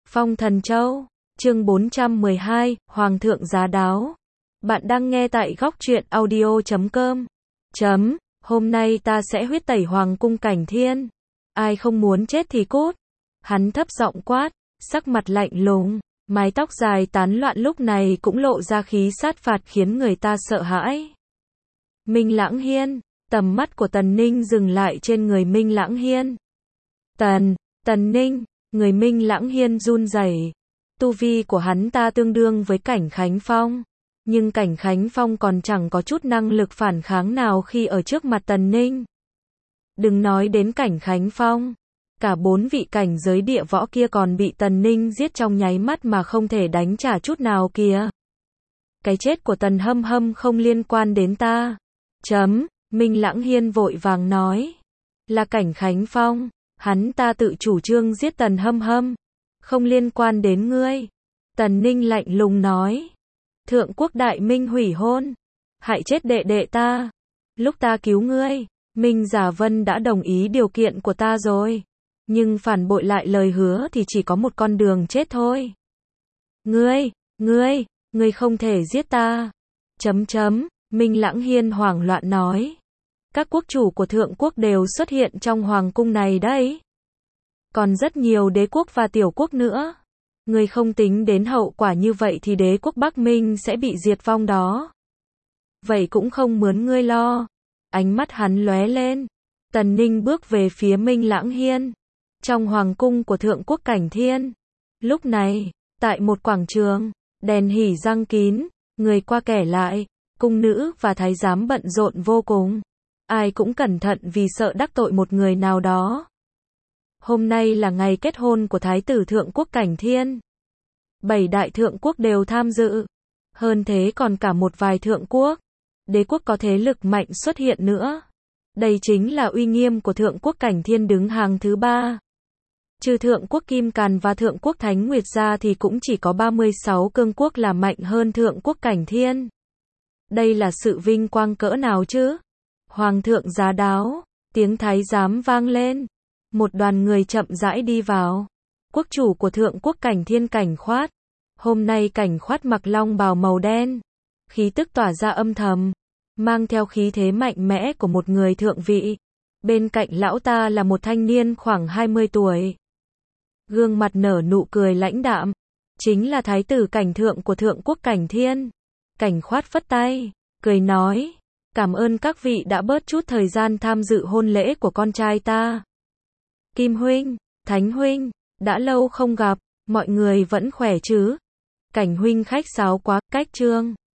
Phong Thần Châu, chương 412, Hoàng thượng giá đáo. Bạn đang nghe tại góc truyện audio.com. Hôm nay ta sẽ huyết tẩy Hoàng cung Cảnh Thiên. Ai không muốn chết thì cút. Hắn thấp giọng quát, sắc mặt lạnh lùng, mái tóc dài tán loạn lúc này cũng lộ ra khí sát phạt khiến người ta sợ hãi. Minh Lãng Hiên, tầm mắt của Tần Ninh dừng lại trên người Minh Lãng Hiên. Tần Ninh, người Minh Lãng Hiên run rẩy. Tu vi của hắn ta tương đương với Cảnh Khánh Phong, nhưng Cảnh Khánh Phong còn chẳng có chút năng lực phản kháng nào khi ở trước mặt Tần Ninh. Đừng nói đến Cảnh Khánh Phong, cả 4 vị cảnh giới địa võ kia còn bị Tần Ninh giết trong nháy mắt mà không thể đánh trả chút nào kìa. Cái chết của Tần Hâm Hâm không liên quan đến ta. Minh Lãng Hiên vội vàng nói. Là Cảnh Khánh Phong, hắn ta tự chủ trương giết Tần Hâm Hâm, không liên quan đến ngươi. Tần Ninh lạnh lùng nói. Thượng quốc đại minh hủy hôn, hại chết đệ đệ ta. Lúc ta cứu ngươi, Minh Giả Vân đã đồng ý điều kiện của ta rồi, nhưng phản bội lại lời hứa thì chỉ có một con đường chết thôi. Ngươi không thể giết ta. Minh Lãng Hiên hoảng loạn nói. Các quốc chủ của thượng quốc đều xuất hiện trong hoàng cung này đấy. Còn rất nhiều đế quốc và tiểu quốc nữa. Ngươi không tính đến hậu quả như vậy thì đế quốc Bắc Minh sẽ bị diệt vong đó. Vậy cũng không mướn ngươi lo. Ánh mắt hắn lóe lên. Tần Ninh bước về phía Minh Lãng Hiên. Trong hoàng cung của thượng quốc Cảnh Thiên. Lúc này, tại một quảng trường, đèn hỉ răng kín, người qua kẻ lại, cung nữ và thái giám bận rộn vô cùng. Ai cũng cẩn thận vì sợ đắc tội một người nào đó. Hôm nay là ngày kết hôn của Thái tử Thượng quốc Cảnh Thiên. 7 đại thượng quốc đều tham dự. Hơn thế còn cả một vài thượng quốc, đế quốc có thế lực mạnh xuất hiện nữa. Đây chính là uy nghiêm của Thượng quốc Cảnh Thiên đứng hàng thứ 3. Trừ Thượng quốc Kim Càn và Thượng quốc Thánh Nguyệt ra thì cũng chỉ có 36 cương quốc là mạnh hơn Thượng quốc Cảnh Thiên. Đây là sự vinh quang cỡ nào chứ? Hoàng thượng giá đáo, tiếng thái giám vang lên. Một đoàn người chậm rãi đi vào. Quốc chủ của Thượng quốc Cảnh Thiên Cảnh Khoát. Hôm nay Cảnh Khoát mặc long bào màu đen, khí tức tỏa ra âm thầm, mang theo khí thế mạnh mẽ của một người thượng vị. Bên cạnh lão ta là một thanh niên khoảng 20 tuổi. Gương mặt nở nụ cười lãnh đạm, chính là Thái tử Cảnh Thượng của Thượng quốc Cảnh Thiên. Cảnh Khoát phất tay, cười nói, cảm ơn các vị đã bớt chút thời gian tham dự hôn lễ của con trai ta. Kim huynh, Thánh huynh, đã lâu không gặp, mọi người vẫn khỏe chứ? Cảnh huynh khách sáo quá, cách trương.